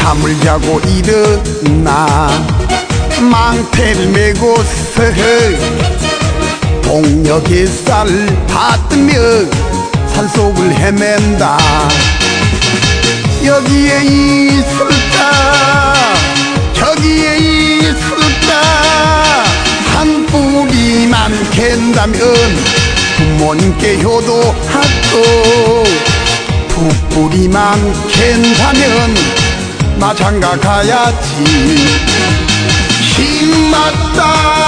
잠을 자고 일어나 망태를 메고서 동역의 쌀을 받으며 산속을 헤맨다. 여기에 있을까 저기에 있을까 한 뿌리만 캔다면 부모님께 효도하고 두 뿌리만 캔다면 나 장가 가야지. 힘맞다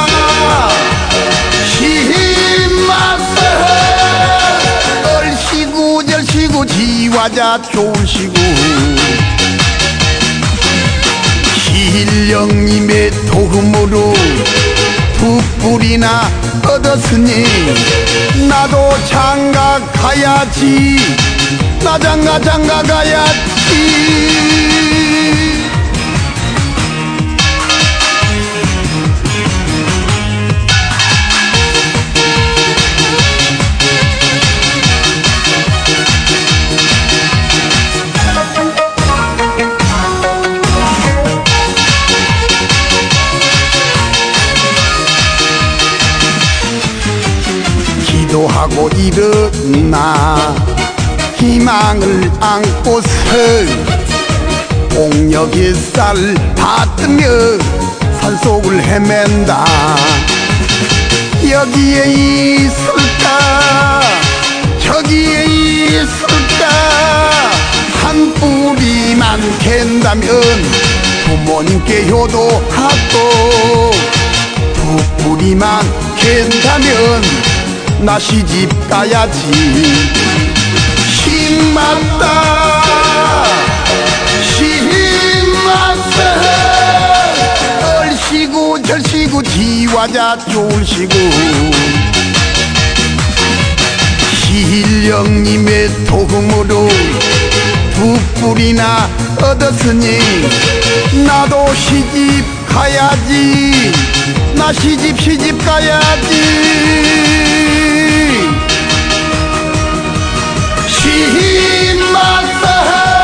힘맞어 얼씨구 절씨구 지화자 좋으시고 신령님의 도움으로 두 뿔이나 얻었으니 나도 장가 가야지. 나 장가 가야지. 기도하고 일어나 희망을 안고서 공력의 쌀 받으며 산속을 헤맨다. 여기에 있을까 저기에 있을까 한 뿌리만 캔다면 부모님께 효도하고 두 뿌리만 캔다면 나 시집 가야지. 힘맞다 힘맞어 얼씨구 절씨구 지화자 좋으시고 신령님의 도움으로 두 뿔이나 얻었으니 나도 시집 가야지. 나 시집 가야지. 힘맞다